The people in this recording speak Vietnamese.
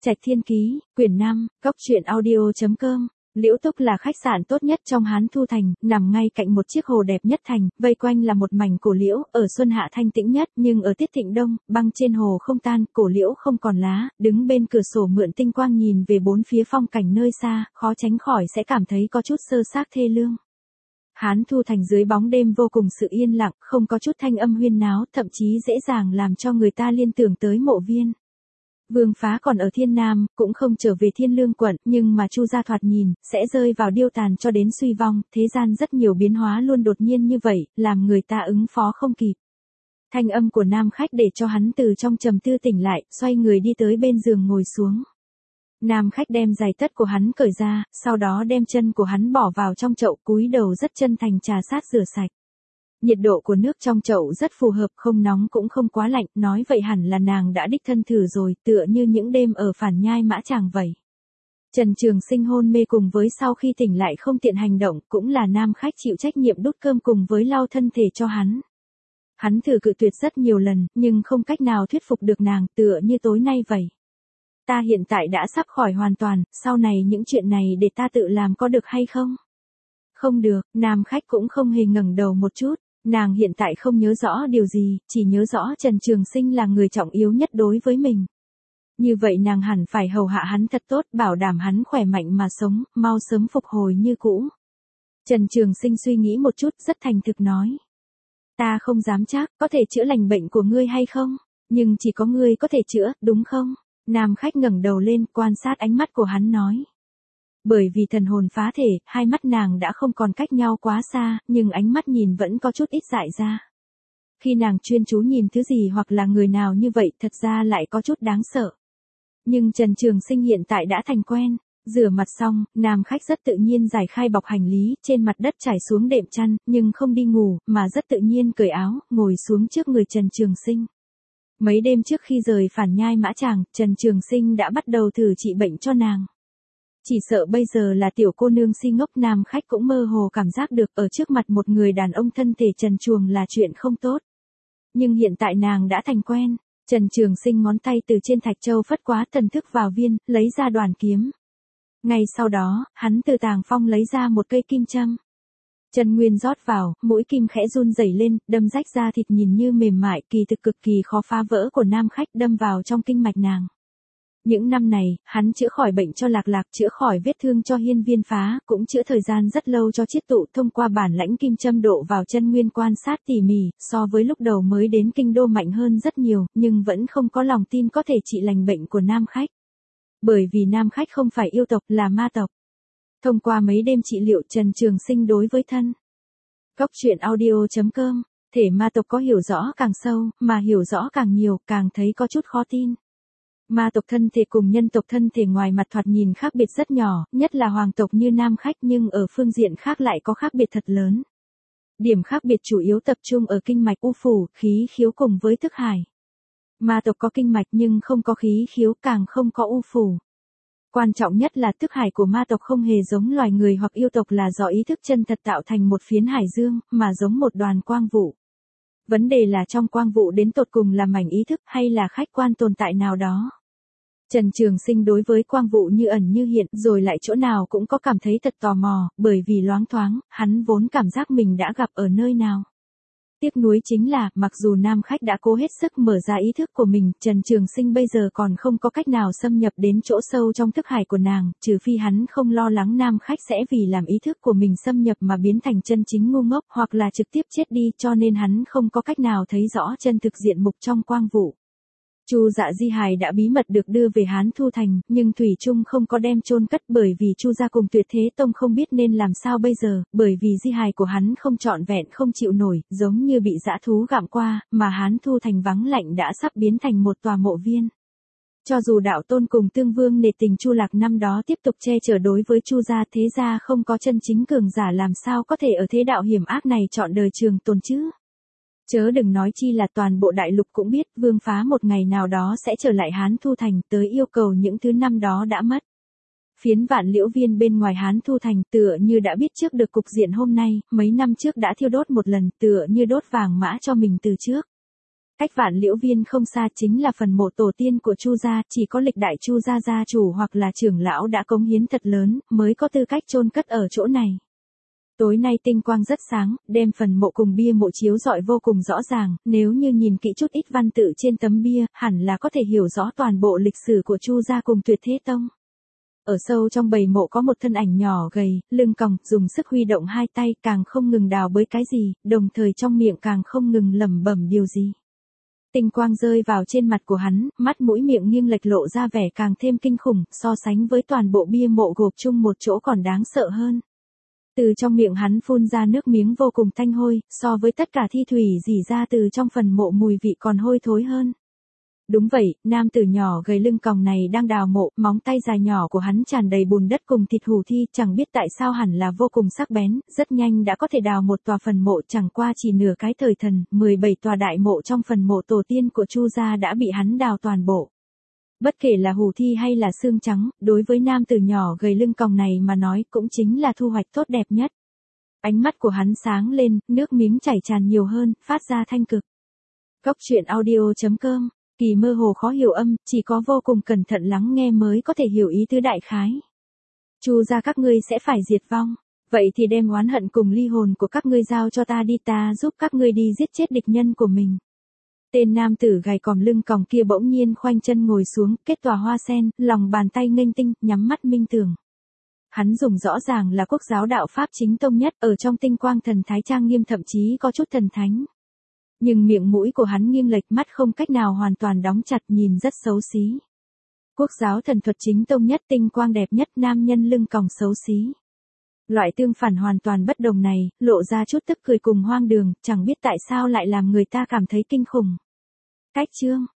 Trạch Thiên Ký, quyển 5, góc truyện audio.com. Liễu Túc là khách sạn tốt nhất trong Hán Thu Thành, nằm ngay cạnh một chiếc hồ đẹp nhất thành, vây quanh là một mảnh cổ liễu, ở xuân hạ thanh tĩnh nhất, nhưng ở tiết thịnh đông, băng trên hồ không tan, cổ liễu không còn lá, đứng bên cửa sổ mượn tinh quang nhìn về bốn phía phong cảnh nơi xa, khó tránh khỏi sẽ cảm thấy có chút sơ xác thê lương. Hán Thu Thành dưới bóng đêm vô cùng sự yên lặng, không có chút thanh âm huyên náo, thậm chí dễ dàng làm cho người ta liên tưởng tới Mộ Viên. Vương Phá còn ở Thiên Nam, cũng không trở về Thiên Lương quận, nhưng mà Chu gia thoạt nhìn, sẽ rơi vào điêu tàn cho đến suy vong, thế gian rất nhiều biến hóa luôn đột nhiên như vậy, làm người ta ứng phó không kịp. Thanh âm của nam khách để cho hắn từ trong trầm tư tỉnh lại, xoay người đi tới bên giường ngồi xuống. Nam khách đem giày tất của hắn cởi ra, sau đó đem chân của hắn bỏ vào trong chậu, cúi đầu rất chân thành trà sát rửa sạch. Nhiệt độ của nước trong chậu rất phù hợp, không nóng cũng không quá lạnh, nói vậy hẳn là nàng đã đích thân thử rồi, tựa như những đêm ở Phản Nhai Mã Tràng vậy. Trần Trường Sinh hôn mê cùng với sau khi tỉnh lại không tiện hành động, cũng là nam khách chịu trách nhiệm đút cơm cùng với lau thân thể cho hắn. Hắn thử cự tuyệt rất nhiều lần, nhưng không cách nào thuyết phục được nàng, tựa như tối nay vậy. Ta hiện tại đã sắp khỏi hoàn toàn, sau này những chuyện này để ta tự làm có được hay không? Không được, nam khách cũng không hề ngẩng đầu một chút. Nàng hiện tại không nhớ rõ điều gì, chỉ nhớ rõ Trần Trường Sinh là người trọng yếu nhất đối với mình. Như vậy nàng hẳn phải hầu hạ hắn thật tốt, bảo đảm hắn khỏe mạnh mà sống, mau sớm phục hồi như cũ. Trần Trường Sinh suy nghĩ một chút, rất thành thực nói. Ta không dám chắc, có thể chữa lành bệnh của ngươi hay không? Nhưng chỉ có ngươi có thể chữa, đúng không? Nam khách ngẩng đầu lên, quan sát ánh mắt của hắn nói. Bởi vì thần hồn phá thể, hai mắt nàng đã không còn cách nhau quá xa, nhưng ánh mắt nhìn vẫn có chút ít dại ra. Khi nàng chuyên chú nhìn thứ gì hoặc là người nào như vậy, thật ra lại có chút đáng sợ. Nhưng Trần Trường Sinh hiện tại đã thành quen. Rửa mặt xong, nam khách rất tự nhiên giải khai bọc hành lý, trên mặt đất trải xuống đệm chăn, nhưng không đi ngủ, mà rất tự nhiên cởi áo, ngồi xuống trước người Trần Trường Sinh. Mấy đêm trước khi rời Phản Nhai Mã Tràng, Trần Trường Sinh đã bắt đầu thử trị bệnh cho nàng. Chỉ sợ bây giờ là tiểu cô nương si ngốc, nam khách cũng mơ hồ cảm giác được ở trước mặt một người đàn ông thân thể trần truồng là chuyện không tốt. Nhưng hiện tại nàng đã thành quen, Trần Trường Sinh ngón tay từ trên thạch châu phất quá thần thức vào viên, lấy ra đoàn kiếm. Ngay sau đó, hắn từ tàng phong lấy ra một cây kim châm. Chân nguyên rót vào, mũi kim khẽ run rẩy lên, đâm rách ra thịt nhìn như mềm mại, kỳ thực cực kỳ khó phá vỡ của nam khách đâm vào trong kinh mạch nàng. Những năm này, hắn chữa khỏi bệnh cho Lạc Lạc, chữa khỏi vết thương cho Hiên Viên Phá, cũng chữa thời gian rất lâu cho Chiết Tụ, thông qua bản lãnh kim châm độ vào chân nguyên quan sát tỉ mỉ, so với lúc đầu mới đến kinh đô mạnh hơn rất nhiều, nhưng vẫn không có lòng tin có thể trị lành bệnh của nam khách. Bởi vì nam khách không phải yêu tộc, là ma tộc. Thông qua mấy đêm trị liệu, Trần Trường Sinh đối với thân góc truyện audio.com, thể ma tộc có hiểu rõ càng sâu, mà hiểu rõ càng nhiều, càng thấy có chút khó tin. Ma tộc thân thể cùng nhân tộc thân thể ngoài mặt thoạt nhìn khác biệt rất nhỏ, nhất là hoàng tộc như nam khách, nhưng ở phương diện khác lại có khác biệt thật lớn. Điểm khác biệt chủ yếu tập trung ở kinh mạch u phủ, khí khiếu cùng với thức hải. Ma tộc có kinh mạch nhưng không có khí khiếu, càng không có u phủ. Quan trọng nhất là thức hải của ma tộc không hề giống loài người hoặc yêu tộc là do ý thức chân thật tạo thành một phiến hải dương, mà giống một đoàn quang vụ. Vấn đề là trong quang vụ đến tột cùng là mảnh ý thức hay là khách quan tồn tại nào đó. Trần Trường Sinh đối với quang vụ như ẩn như hiện, rồi lại chỗ nào cũng có cảm thấy thật tò mò, bởi vì loáng thoáng, hắn vốn cảm giác mình đã gặp ở nơi nào. Tiếc nuối chính là, mặc dù nam khách đã cố hết sức mở ra ý thức của mình, Trần Trường Sinh bây giờ còn không có cách nào xâm nhập đến chỗ sâu trong thức hải của nàng, trừ phi hắn không lo lắng nam khách sẽ vì làm ý thức của mình xâm nhập mà biến thành chân chính ngu ngốc, hoặc là trực tiếp chết đi, cho nên hắn không có cách nào thấy rõ chân thực diện mục trong quang vụ. Chu Dạ di hài đã bí mật được đưa về Hán Thu Thành, nhưng thủy chung không có đem chôn cất, bởi vì Chu gia cùng Tuyệt Thế Tông không biết nên làm sao bây giờ, bởi vì di hài của hắn không trọn vẹn, không chịu nổi, giống như bị dã thú gặm qua, mà Hán Thu Thành vắng lạnh đã sắp biến thành một tòa mộ viên. Cho dù đạo tôn cùng Tương Vương nể tình Chu Lạc năm đó tiếp tục che chở đối với Chu gia, thế gia không có chân chính cường giả làm sao có thể ở thế đạo hiểm ác này trọn đời trường tồn chứ. Chớ đừng nói chi là toàn bộ đại lục cũng biết, Vương Phá một ngày nào đó sẽ trở lại Hán Thu Thành, tới yêu cầu những thứ năm đó đã mất. Phiến Vạn Liễu Viên bên ngoài Hán Thu Thành tựa như đã biết trước được cục diện hôm nay, mấy năm trước đã thiêu đốt một lần, tựa như đốt vàng mã cho mình từ trước. Cách Vạn Liễu Viên không xa chính là phần mộ tổ tiên của Chu gia, chỉ có lịch đại Chu gia gia chủ hoặc là trưởng lão đã cống hiến thật lớn, mới có tư cách chôn cất ở chỗ này. Tối nay tinh quang rất sáng, đem phần mộ cùng bia mộ chiếu rọi vô cùng rõ ràng, nếu như nhìn kỹ chút ít văn tự trên tấm bia, hẳn là có thể hiểu rõ toàn bộ lịch sử của Chu gia cùng Tuyệt Thế Tông. Ở sâu trong bầy mộ có một thân ảnh nhỏ gầy, lưng còng, dùng sức huy động hai tay, càng không ngừng đào bới cái gì, đồng thời trong miệng càng không ngừng lẩm bẩm điều gì. Tinh quang rơi vào trên mặt của hắn, mắt mũi miệng nghiêng lệch lộ ra vẻ càng thêm kinh khủng, so sánh với toàn bộ bia mộ gộp chung một chỗ còn đáng sợ hơn. Từ trong miệng hắn phun ra nước miếng vô cùng tanh hôi, so với tất cả thi thủy rỉ ra từ trong phần mộ mùi vị còn hôi thối hơn. Đúng vậy, nam tử nhỏ gầy lưng còng này đang đào mộ, móng tay dài nhỏ của hắn tràn đầy bùn đất cùng thịt hủ thi, chẳng biết tại sao hẳn là vô cùng sắc bén, rất nhanh đã có thể đào một tòa phần mộ, chẳng qua chỉ nửa cái thời thần, 17 tòa đại mộ trong phần mộ tổ tiên của Chu gia đã bị hắn đào toàn bộ. Bất kể là hủ thi hay là xương trắng, đối với nam tử nhỏ gầy lưng còng này mà nói cũng chính là thu hoạch tốt đẹp nhất. Ánh mắt của hắn sáng lên, nước miếng chảy tràn nhiều hơn, phát ra thanh cực. Cốc truyện audio.com, kỳ mơ hồ khó hiểu âm, chỉ có vô cùng cẩn thận lắng nghe mới có thể hiểu ý tứ đại khái. Chu gia các ngươi sẽ phải diệt vong, vậy thì đem oán hận cùng ly hồn của các ngươi giao cho ta đi, ta giúp các ngươi đi giết chết địch nhân của mình. Tên nam tử gầy còm lưng còng kia bỗng nhiên khoanh chân ngồi xuống, kết tòa hoa sen, lòng bàn tay nghênh tinh, nhắm mắt minh tưởng. Hắn dùng rõ ràng là quốc giáo đạo Pháp chính tông nhất, ở trong tinh quang thần thái trang nghiêm thậm chí có chút thần thánh. Nhưng miệng mũi của hắn nghiêng lệch, mắt không cách nào hoàn toàn đóng chặt, nhìn rất xấu xí. Quốc giáo thần thuật chính tông nhất, tinh quang đẹp nhất, nam nhân lưng còng xấu xí. Loại tương phản hoàn toàn bất đồng này, lộ ra chút tức cười cùng hoang đường, chẳng biết tại sao lại làm người ta cảm thấy kinh khủng. Cách chương